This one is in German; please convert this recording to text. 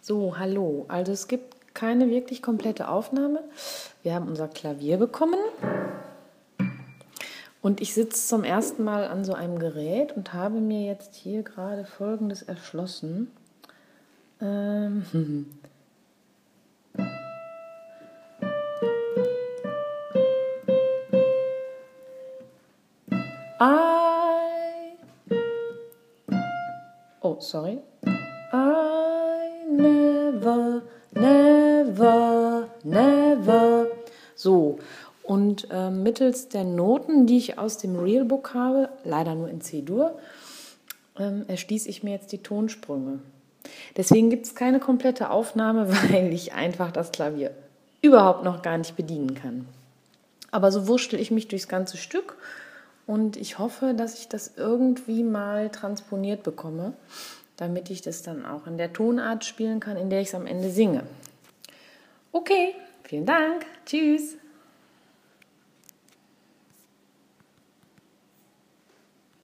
So, hallo. Also es gibt keine wirklich komplette Aufnahme. Wir haben unser Klavier bekommen und ich sitze zum ersten Mal an so einem Gerät und habe mir jetzt hier gerade Folgendes erschlossen. Oh, sorry. I never, never, never. So, und mittels der Noten, die ich aus dem Realbook habe, leider nur in C-Dur, erschließe ich mir jetzt die Tonsprünge. Deswegen gibt es keine komplette Aufnahme, weil ich einfach das Klavier überhaupt noch gar nicht bedienen kann. Aber so wurschtel ich mich durchs ganze Stück und ich hoffe, dass ich das irgendwie mal transponiert bekomme, damit ich das dann auch in der Tonart spielen kann, in der ich es am Ende singe. Okay, vielen Dank. Tschüss.